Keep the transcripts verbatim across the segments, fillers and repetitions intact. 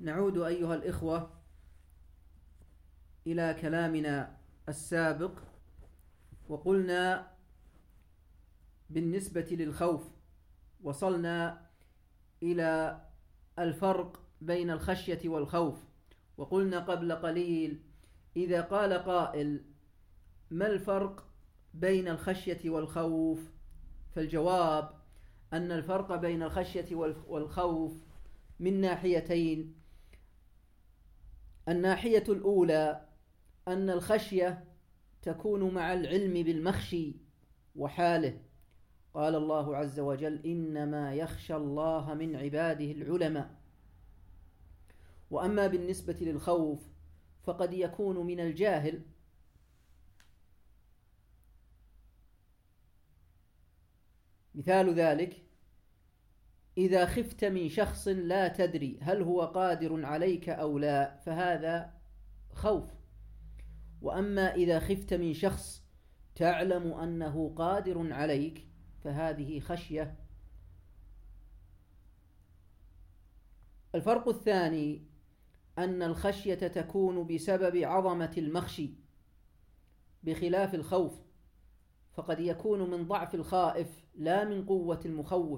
نعود أيها الإخوة إلى كلامنا السابق، وقلنا بالنسبة للخوف وصلنا إلى الفرق بين الخشية والخوف، وقلنا قبل قليل إذا قال قائل ما الفرق بين الخشية والخوف؟ فالجواب أن الفرق بين الخشية والخوف من ناحيتين. الناحية الأولى أن الخشية تكون مع العلم بالمخشي وحاله، قال الله عز وجل إنما يخشى الله من عباده العلماء. وأما بالنسبة للخوف فقد يكون من الجاهل، مثال ذلك إذا خفت من شخص لا تدري هل هو قادر عليك أو لا فهذا خوف، وأما إذا خفت من شخص تعلم أنه قادر عليك فهذه خشية. الفرق الثاني أن الخشية تكون بسبب عظمة المخشي بخلاف الخوف، فقد يكون من ضعف الخائف لا من قوة المخوف.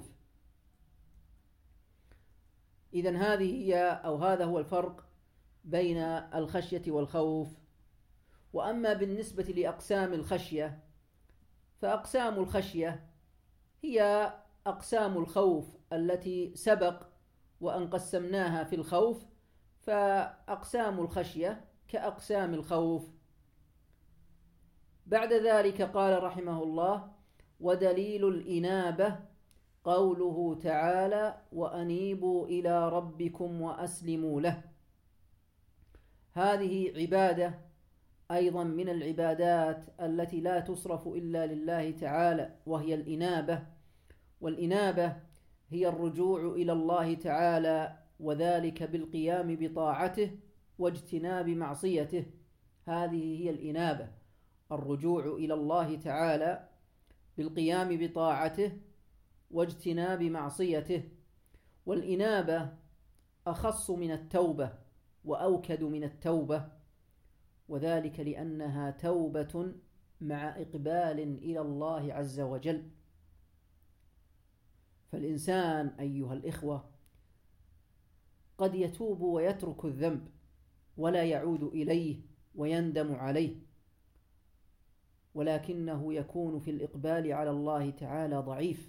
إذن هذه هي أو هذا هو الفرق بين الخشية والخوف. وأما بالنسبة لأقسام الخشية فأقسام الخشية هي أقسام الخوف التي سبق وأن قسمناها في الخوف، فأقسام الخشية كأقسام الخوف. بعد ذلك قال رحمه الله ودليل الإنابة قوله تعالى وأنيبوا إلى ربكم وأسلموا له. هذه عبادة أيضا من العبادات التي لا تصرف إلا لله تعالى، وهي الإنابة. والإنابة هي الرجوع إلى الله تعالى، وذلك بالقيام بطاعته واجتناب معصيته. هذه هي الإنابة، الرجوع إلى الله تعالى بالقيام بطاعته واجتناب معصيته. والإنابة أخص من التوبة وأوكد من التوبة، وذلك لأنها توبة مع إقبال إلى الله عز وجل. فالإنسان أيها الإخوة قد يتوب ويترك الذنب ولا يعود إليه ويندم عليه، ولكنه يكون في الإقبال على الله تعالى ضعيف.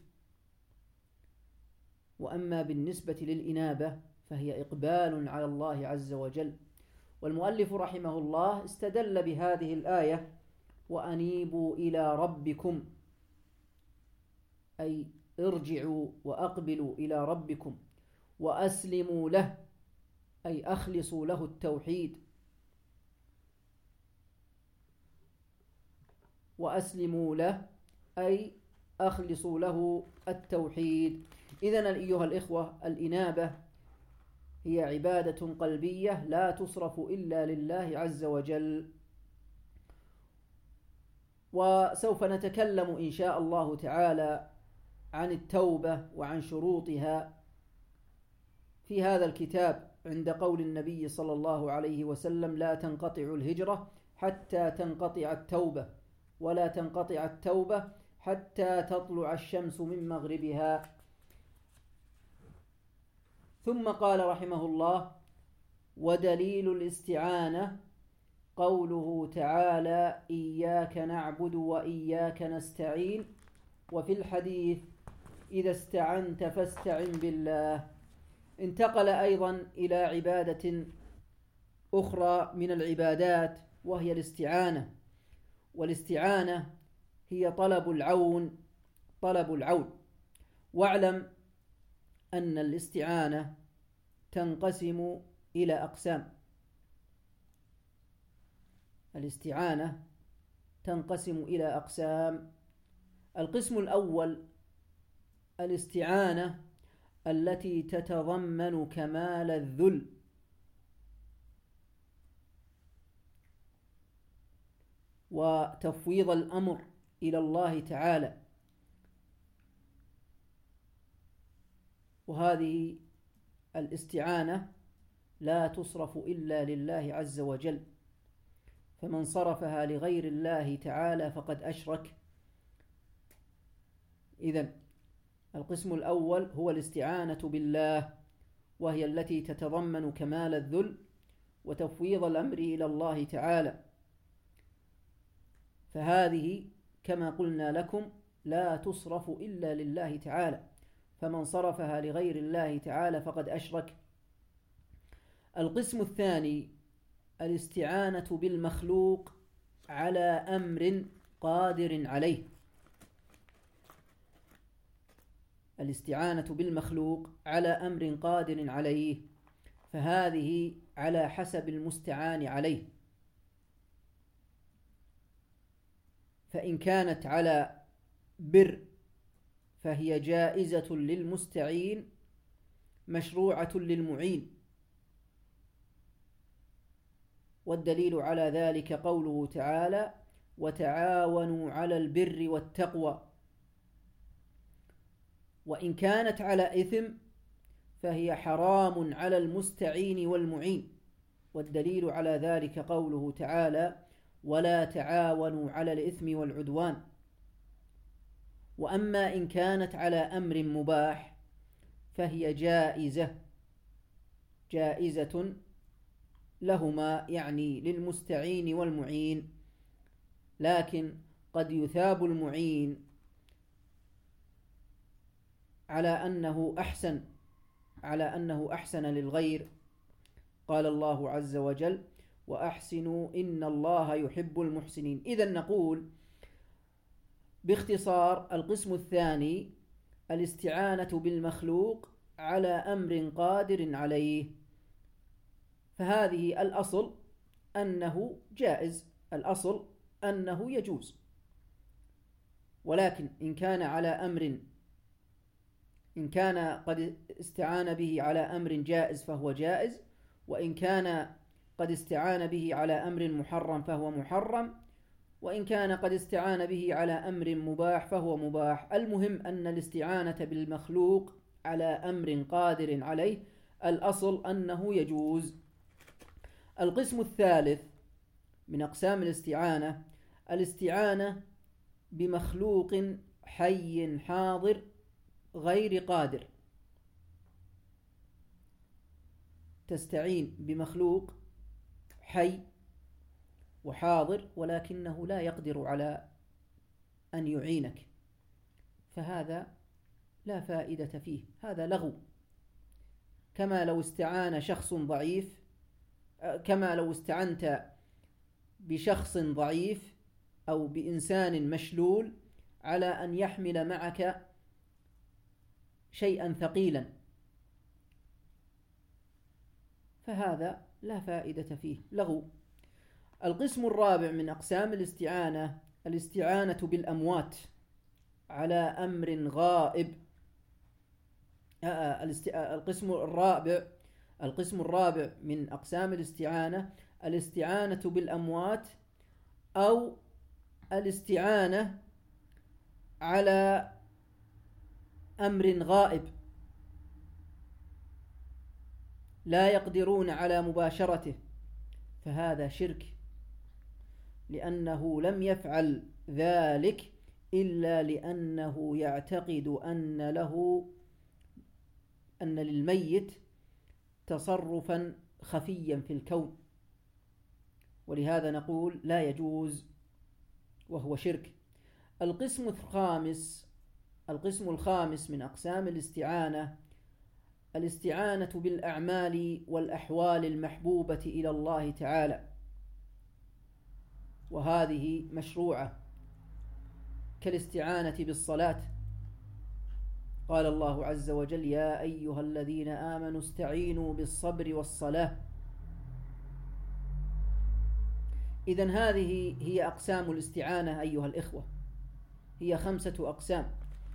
وأما بالنسبة للإنابة فهي إقبال على الله عز وجل. والمؤلف رحمه الله استدل بهذه الآية وأنيبوا إلى ربكم، أي ارجعوا وأقبلوا إلى ربكم، وأسلموا له أي أخلصوا له التوحيد، وأسلموا له أي أخلصوا له التوحيد. إذن أيها الإخوة الإنابة هي عبادة قلبية لا تصرف إلا لله عز وجل. وسوف نتكلم إن شاء الله تعالى عن التوبة وعن شروطها في هذا الكتاب عند قول النبي صلى الله عليه وسلم لا تنقطع الهجرة حتى تنقطع التوبة، ولا تنقطع التوبة حتى تطلع الشمس من مغربها. ثم قال رحمه الله ودليل الاستعانة قوله تعالى إياك نعبد وإياك نستعين. وفي الحديث إذا استعنت فاستعن بالله. انتقل أيضا إلى عبادة أخرى من العبادات وهي الاستعانة. والاستعانة هي طلب العون طلب العون واعلم أن الاستعانة تنقسم إلى أقسام. الاستعانة تنقسم إلى أقسام. القسم الأول الاستعانة التي تتضمن كمال الذل، وتفويض الأمر إلى الله تعالى، وهذه الاستعانة لا تصرف إلا لله عز وجل، فمن صرفها لغير الله تعالى فقد أشرك. إذن القسم الأول هو الاستعانة بالله، وهي التي تتضمن كمال الذل وتفويض الأمر إلى الله تعالى، فهذه كما قلنا لكم لا تصرف إلا لله تعالى، فمن صرفها لغير الله تعالى فقد أشرك. القسم الثاني الاستعانة بالمخلوق على أمر قادر عليه. الاستعانة بالمخلوق على أمر قادر عليه، فهذه على حسب المستعان عليه، فإن كانت على بر فهي جائزة للمستعين مشروعة للمعين، والدليل على ذلك قوله تعالى: وتعاونوا على البر والتقوى. وإن كانت على إثم فهي حرام على المستعين والمعين، والدليل على ذلك قوله تعالى: ولا تعاونوا على الإثم والعدوان. وأما إن كانت على أمر مباح فهي جائزة جائزة لهما، يعني للمستعين والمعين، لكن قد يثاب المعين على أنه أحسن على أنه أحسن للغير. قال الله عز وجل: وأحسنوا إن الله يحب المحسنين. إذن نقول باختصار: القسم الثاني الاستعانة بالمخلوق على أمر قادر عليه، فهذه الأصل أنه جائز، الأصل أنه يجوز، ولكن إن كان على أمر إن كان قد استعان به على أمر جائز فهو جائز، وإن كان قد استعان به على أمر محرم فهو محرم، وإن كان قد استعان به على أمر مباح فهو مباح. المهم أن الاستعانة بالمخلوق على أمر قادر عليه الأصل أنه يجوز. القسم الثالث من أقسام الاستعانة الاستعانة بمخلوق حي حاضر غير قادر. تستعين بمخلوق حي وحاضر ولكنه لا يقدر على أن يعينك، فهذا لا فائدة فيه، هذا لغو. كما لو استعان شخص ضعيف كما لو استعنت بشخص ضعيف أو بإنسان مشلول على أن يحمل معك شيئا ثقيلا، فهذا لا فائدة فيه، لغو. القسم الرابع من أقسام الاستعانة الاستعانة بالأموات على أمر غائب. القسم الرابع القسم الرابع من أقسام الاستعانة الاستعانة بالأموات أو الاستعانة على أمر غائب لا يقدرون على مباشرته، فهذا شرك، لأنه لم يفعل ذلك إلا لأنه يعتقد أن له أن للميت تصرفا خفيا في الكون، ولهذا نقول لا يجوز وهو شرك. القسم الخامس القسم الخامس من أقسام الاستعانة الاستعانة بالأعمال والأحوال المحبوبة إلى الله تعالى، وهذه مشروعة كالاستعانة بالصلاة. قال الله عز وجل: يا أيها الذين آمنوا استعينوا بالصبر والصلاة. إذن هذه هي أقسام الاستعانة أيها الإخوة، هي خمسة أقسام.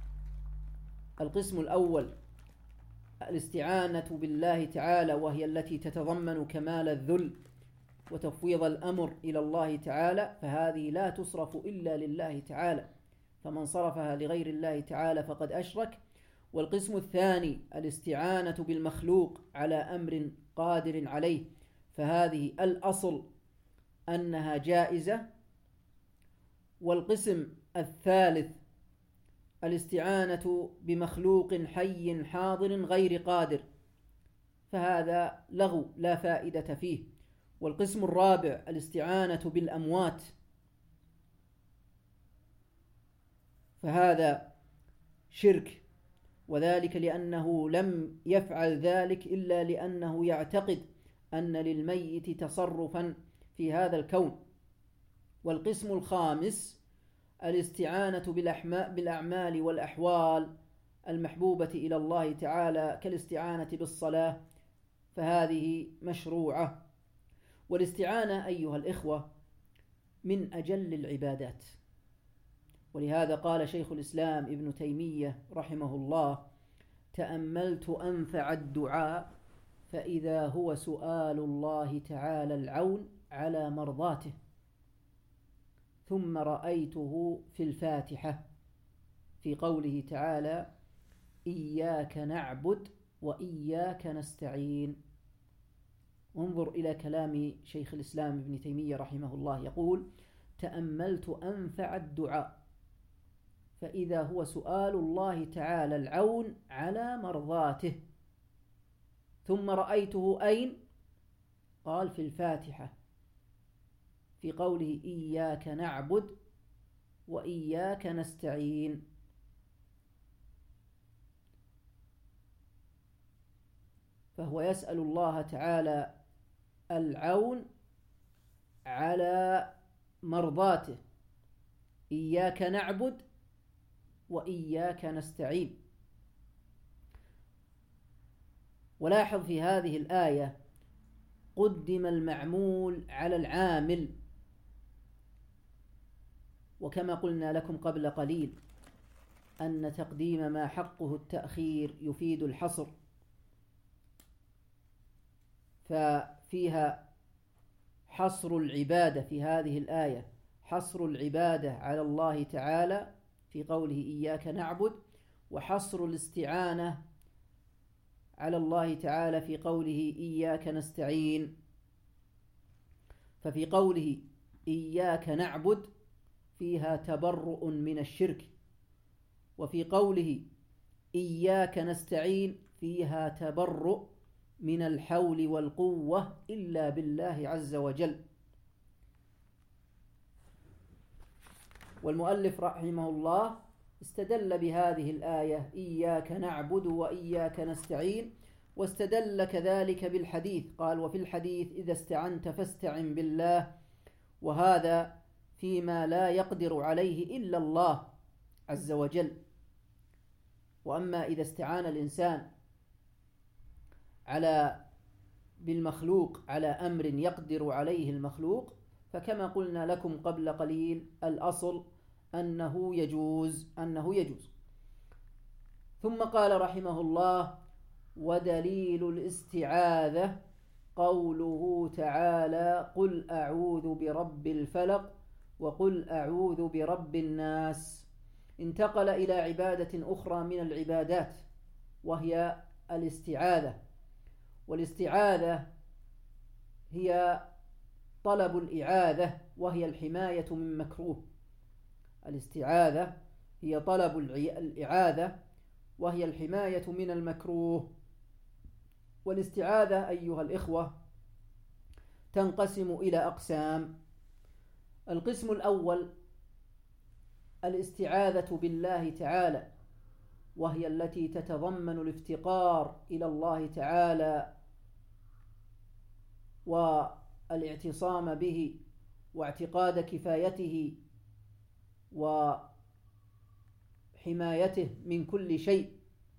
القسم الأول الاستعانة بالله تعالى، وهي التي تتضمن كمال الذل وتفويض الأمر إلى الله تعالى، فهذه لا تصرف إلا لله تعالى، فمن صرفها لغير الله تعالى فقد أشرك. والقسم الثاني الاستعانة بالمخلوق على أمر قادر عليه، فهذه الأصل أنها جائزة. والقسم الثالث الاستعانة بمخلوق حي حاضر غير قادر، فهذا لغو لا فائدة فيه. والقسم الرابع الاستعانة بالأموات، فهذا شرك، وذلك لأنه لم يفعل ذلك إلا لأنه يعتقد أن للميت تصرفا في هذا الكون. والقسم الخامس الاستعانة بالأعمال والأحوال المحبوبة إلى الله تعالى كالاستعانة بالصلاة، فهذه مشروعة. والاستعانة أيها الإخوة من أجل العبادات، ولهذا قال شيخ الإسلام ابن تيمية رحمه الله: تأملت أنفع الدعاء فإذا هو سؤال الله تعالى العون على مرضاته، ثم رأيته في الفاتحة في قوله تعالى: إياك نعبد وإياك نستعين. انظر إلى كلام شيخ الإسلام ابن تيمية رحمه الله، يقول: تأملت أنفع الدعاء فإذا هو سؤال الله تعالى العون على مرضاته، ثم رأيته أين؟ قال: في الفاتحة في قوله: إياك نعبد وإياك نستعين. فهو يسأل الله تعالى العون على مرضاته، إياك نعبد وإياك نستعين. ولاحظ في هذه الآية قدم المعمول على العامل، وكما قلنا لكم قبل قليل أن تقديم ما حقه التأخير يفيد الحصر، ففيها حصر العبادة في هذه الآية، حصر العبادة على الله تعالى في قوله إياك نعبد، وحصر الاستعانة على الله تعالى في قوله إياك نستعين. ففي قوله إياك نعبد فيها تبرؤ من الشرك، وفي قوله إياك نستعين فيها تبرؤ من الحول والقوة إلا بالله عز وجل. والمؤلف رحمه الله استدل بهذه الآية إياك نعبد وإياك نستعين، واستدل كذلك بالحديث، قال: وفي الحديث إذا استعنت فاستعن بالله، وهذا فيما لا يقدر عليه إلا الله عز وجل. وأما إذا استعان الإنسان على بالمخلوق على أمر يقدر عليه المخلوق، فكما قلنا لكم قبل قليل الأصل أنه يجوز أنه يجوز. ثم قال رحمه الله: ودليل الاستعاذة قوله تعالى: قل أعوذ برب الفلق وقل أعوذ برب الناس. انتقل إلى عبادة أخرى من العبادات وهي الاستعاذة. والاستعاذة هي طلب الإعاذة وهي الحماية من مكروه. الاستعاذة هي طلب الإعاذة وهي الحماية من المكروه. والاستعاذة أيها الإخوة تنقسم إلى أقسام. القسم الأول الاستعاذة بالله تعالى، وهي التي تتضمن الافتقار إلى الله تعالى والاعتصام به واعتقاد كفايته وحمايته من كل شيء،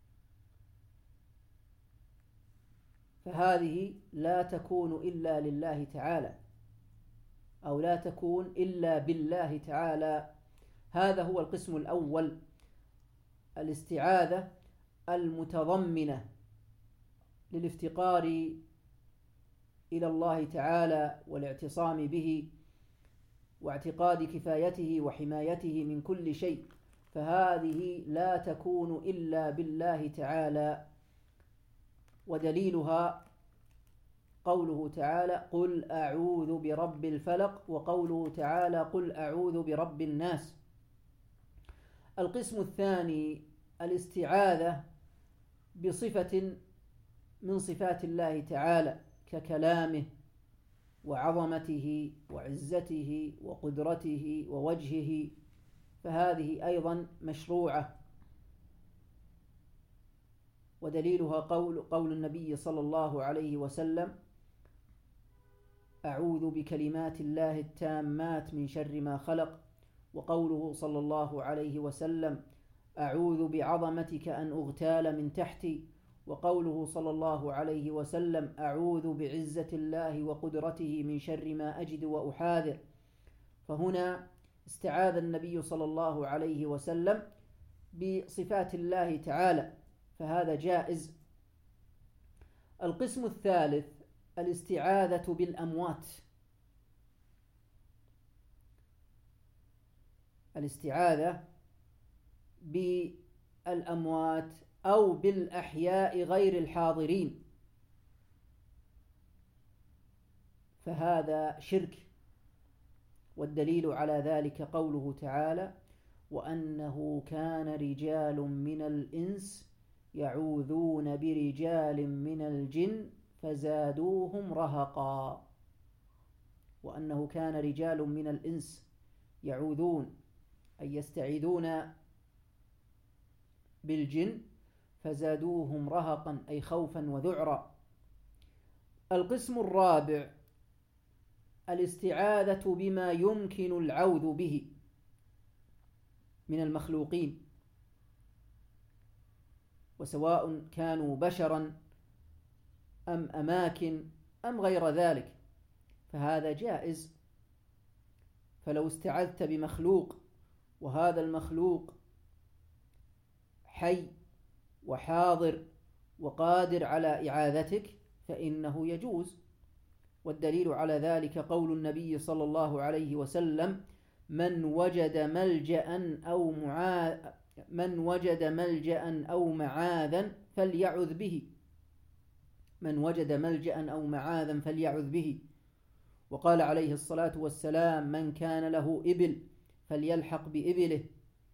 فهذه لا تكون إلا لله تعالى، أو لا تكون إلا بالله تعالى. هذا هو القسم الأول، الاستعاذة المتضمنة للافتقار إلى الله تعالى والاعتصام به واعتقاد كفايته وحمايته من كل شيء. فهذه لا تكون إلا بالله تعالى. ودليلها قوله تعالى قل أعوذ برب الفلق، وقوله تعالى قل أعوذ برب الناس. القسم الثاني الاستعاذة بصفة من صفات الله تعالى ككلامه وعظمته وعزته وقدرته ووجهه، فهذه أيضا مشروعة. ودليلها قول, قول النبي صلى الله عليه وسلم أعوذ بكلمات الله التامات من شر ما خلق، وقوله صلى الله عليه وسلم أعوذ بعظمتك أن أغتال من تحتي، وقوله صلى الله عليه وسلم أعوذ بعزة الله وقدرته من شر ما أجد وأحاذر. فهنا استعاذ النبي صلى الله عليه وسلم بصفات الله تعالى، فهذا جائز. القسم الثالث الاستعاذة بالأموات، الاستعاذة بالأموات أو بالأحياء غير الحاضرين، فهذا شرك. والدليل على ذلك قوله تعالى وأنه كان رجال من الإنس يعوذون برجال من الجن فزادوهم رهقا. وأنه كان رجال من الإنس يعوذون أي يستعيذون بالجن فزادوهم رهقا أي خوفا وذعرا. القسم الرابع الاستعاذة بما يمكن العوذ به من المخلوقين، وسواء كانوا بشرا أم أماكن أم غير ذلك، فهذا جائز. فلو استعذت بمخلوق وهذا المخلوق حي وحاضر وقادر على إعاذتك فإنه يجوز. والدليل على ذلك قول النبي صلى الله عليه وسلم من وجد ملجأ أو معاذ من وجد ملجأ أو معاذا فليعذ به من وجد ملجأ أو معاذا فليعذ به. وقال عليه الصلاة والسلام من كان له إبل فليلحق بإبله.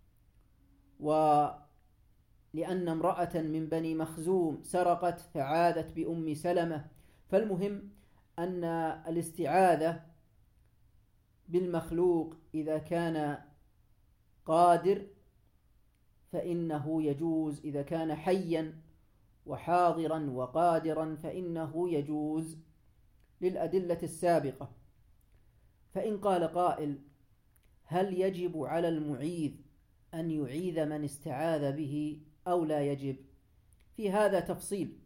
ولأن امرأة من بني مخزوم سرقت فعادت بأم سلمة. فالمهم أن الاستعاذة بالمخلوق إذا كان قادر فإنه يجوز، إذا كان حيا وحاضرا وقادرا فإنه يجوز للأدلة السابقة. فإن قال قائل هل يجب على المعيذ أن يعيذ من استعاذ به أو لا يجب؟ في هذا تفصيل.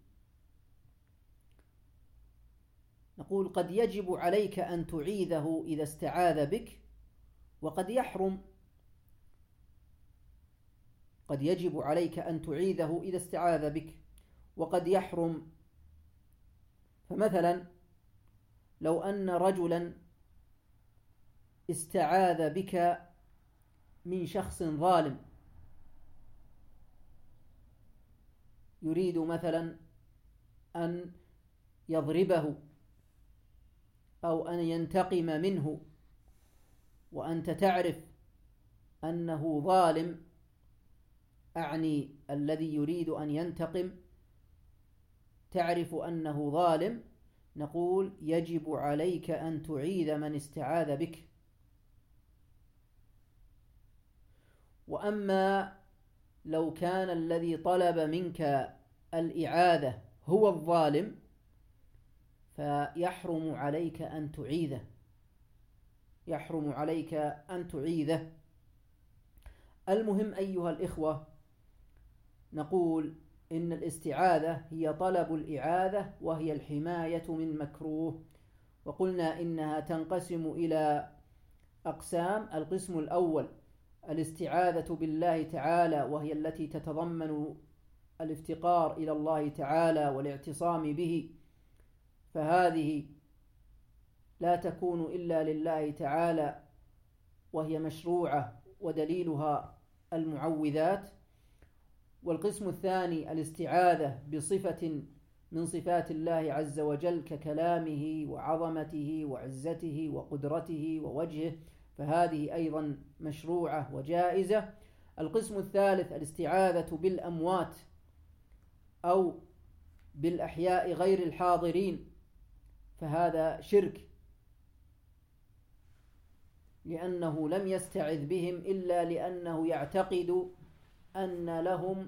نقول قد يجب عليك أن تعيذه إذا استعاذ بك، وقد يحرم. قد يجب عليك أن تعيذه إذا استعاذ بك وقد يحرم. فمثلا لو أن رجلا استعاذ بك من شخص ظالم يريد مثلا أن يضربه أو أن ينتقم منه، وأنت تعرف أنه ظالم، أعني الذي يريد أن ينتقم تعرف أنه ظالم، نقول يجب عليك أن تعيذ من استعاذ بك. وأما لو كان الذي طلب منك الإعاذة هو الظالم فيحرم عليك أن تعيذه، يحرم عليك أن تعيذه. المهم أيها الإخوة، نقول إن الاستعاذة هي طلب الإعاذة وهي الحماية من مكروه. وقلنا إنها تنقسم إلى أقسام. القسم الأول الاستعاذة بالله تعالى، وهي التي تتضمن الافتقار إلى الله تعالى والاعتصام به، فهذه لا تكون إلا لله تعالى وهي مشروعة. ودليلها المعوذات. والقسم الثاني الاستعاذة بصفة من صفات الله عز وجل ككلامه وعظمته وعزته وقدرته ووجهه، فهذه أيضا مشروعة وجائزة. القسم الثالث الاستعاذة بالأموات أو بالأحياء غير الحاضرين، فهذا شرك، لأنه لم يستعذ بهم إلا لأنه يعتقد أن لهم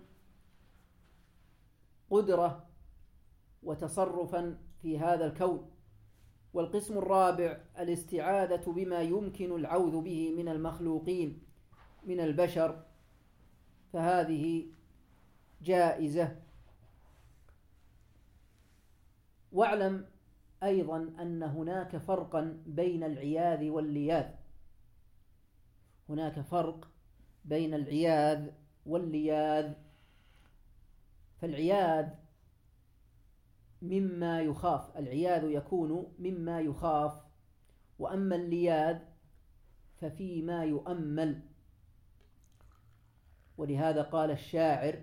قدرة وتصرفا في هذا الكون. والقسم الرابع الاستعاذة بما يمكن العوذ به من المخلوقين من البشر، فهذه جائزة. واعلم أيضا أن هناك فرقا بين العياذ واللياذ، هناك فرق بين العياذ واللياذ. فالعياذ مما يخاف، العياذ يكون مما يخاف، وأما اللياذ ففيما يؤمل. ولهذا قال الشاعر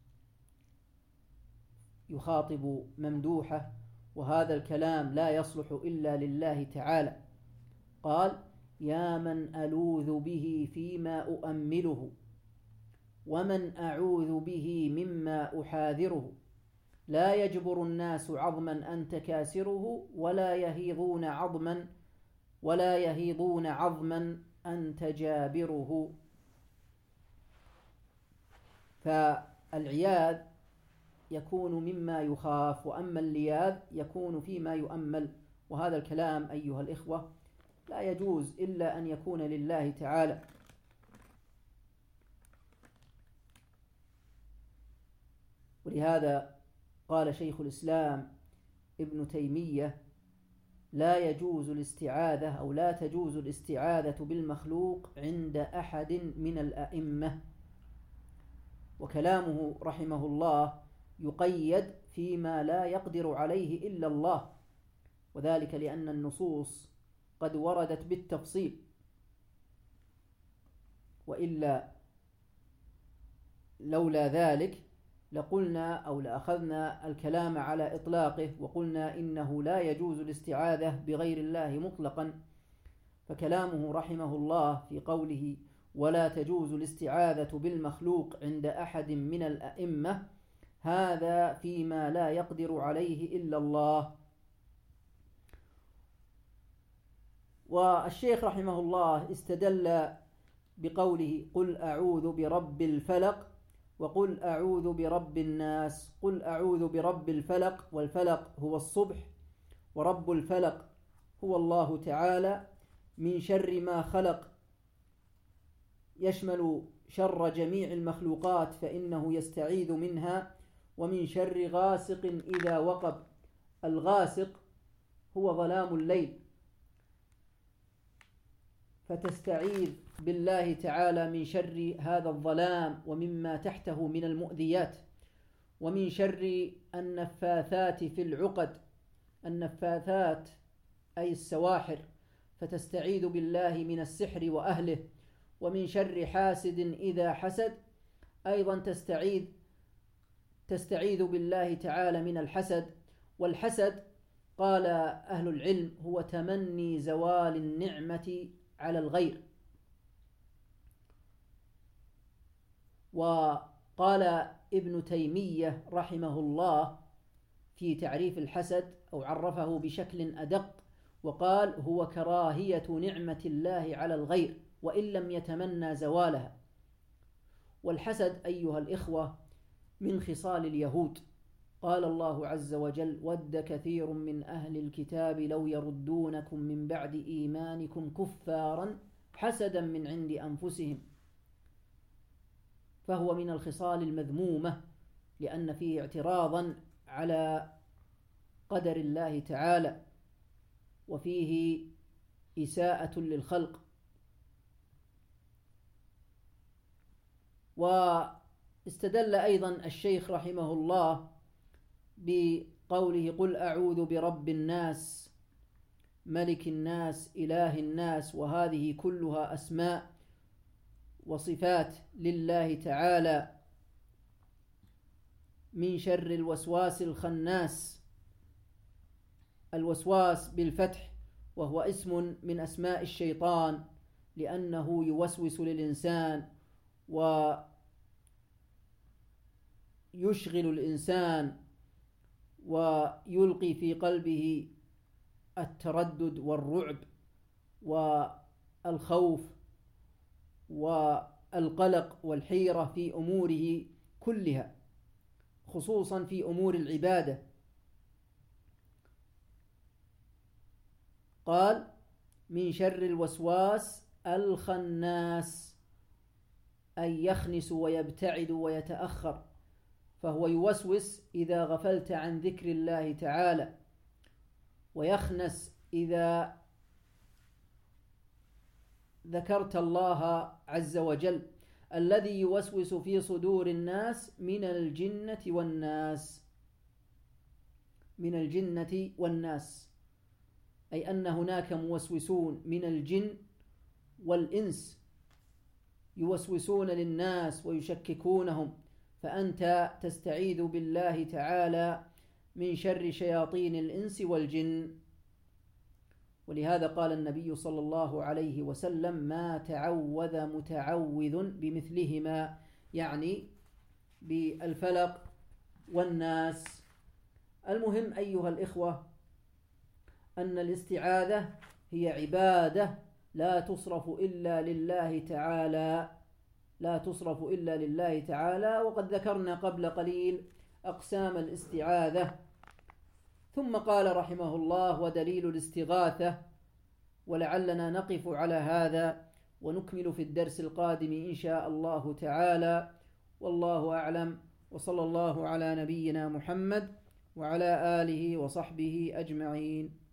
يخاطب ممدوحة، وهذا الكلام لا يصلح إلا لله تعالى، قال: يا من ألوذ به فيما أؤمله، ومن أعوذ به مما أحاذره، لا يجبر الناس عظما أنت كاسره، ولا يهيضون عظما ولا يهيضون عظما أنت جابره. فالعياذ يكون مما يخاف، وأما اللياذ يكون فيما يؤمل. وهذا الكلام أيها الإخوة لا يجوز إلا أن يكون لله تعالى. ولهذا قال شيخ الإسلام ابن تيمية: لا يجوز الاستعاذة أو لا تجوز الاستعاذة بالمخلوق عند أحد من الأئمة. وكلامه رحمه الله يقيد فيما لا يقدر عليه إلا الله، وذلك لأن النصوص قد وردت بالتفصيل، وإلا لولا ذلك لقلنا أو لأخذنا الكلام على إطلاقه وقلنا إنه لا يجوز الاستعاذة بغير الله مطلقا. فكلامه رحمه الله في قوله: ولا تجوز الاستعاذة بالمخلوق عند أحد من الأئمة، هذا فيما لا يقدر عليه إلا الله. والشيخ رحمه الله استدل بقوله: قل أعوذ برب الفلق، وقل أعوذ برب الناس. قل أعوذ برب الفلق، والفلق هو الصبح، ورب الفلق هو الله تعالى، من شر ما خلق، يشمل شر جميع المخلوقات فإنه يستعيذ منها، ومن شر غاسق إذا وقب. الغاسق هو ظلام الليل، فتستعيذ بالله تعالى من شر هذا الظلام ومما تحته من المؤذيات، ومن شر النفاثات في العقد. النفاثات أي السواحر، فتستعيذ بالله من السحر وأهله. ومن شر حاسد إذا حسد، أيضا تستعيذ تستعيذ بالله تعالى من الحسد. والحسد قال أهل العلم هو تمني زوال النعمة على الغير. وقال ابن تيمية رحمه الله في تعريف الحسد، أو عرفه بشكل أدق، وقال: هو كراهية نعمة الله على الغير وإن لم يتمنى زوالها. والحسد أيها الإخوة من خصال اليهود. قال الله عز وجل: ود كثير من أهل الكتاب لو يردونكم من بعد إيمانكم كفارا حسدا من عند أنفسهم. فهو من الخصال المذمومة، لأن فيه اعتراضا على قدر الله تعالى، وفيه إساءة للخلق. واستدل أيضا الشيخ رحمه الله بقوله: قل أعوذ برب الناس ملك الناس إله الناس، وهذه كلها أسماء وصفات لله تعالى من شر الوسواس الخناس. الوسواس بالفتح، وهو اسم من أسماء الشيطان، لأنه يوسوس للإنسان ويشغل الإنسان ويلقي في قلبه التردد والرعب والخوف والقلق والحيرة في أموره كلها، خصوصا في أمور العبادة. قال من شر الوسواس الخناس، أي يخنس ويبتعد ويتأخر، فهو يوسوس إذا غفلت عن ذكر الله تعالى، ويخنس إذا ذكرت الله عز وجل، الذي يوسوس في صدور الناس من الجنة والناس من الجنة والناس أي أن هناك موسوسون من الجن والإنس يوسوسون للناس ويشككونهم، فأنت تستعيذ بالله تعالى من شر شياطين الإنس والجن. ولهذا قال النبي صلى الله عليه وسلم ما تعوذ متعوذ بمثلهما، يعني بالفلق والناس. المهم أيها الإخوة أن الاستعاذة هي عبادة لا تصرف إلا لله تعالى لا تصرف إلا لله تعالى وقد ذكرنا قبل قليل أقسام الاستعاذة. ثم قال رحمه الله ودليل الاستغاثة، ولعلنا نقف على هذا ونكمل في الدرس القادم إن شاء الله تعالى، والله أعلم، وصلى الله على نبينا محمد وعلى آله وصحبه أجمعين.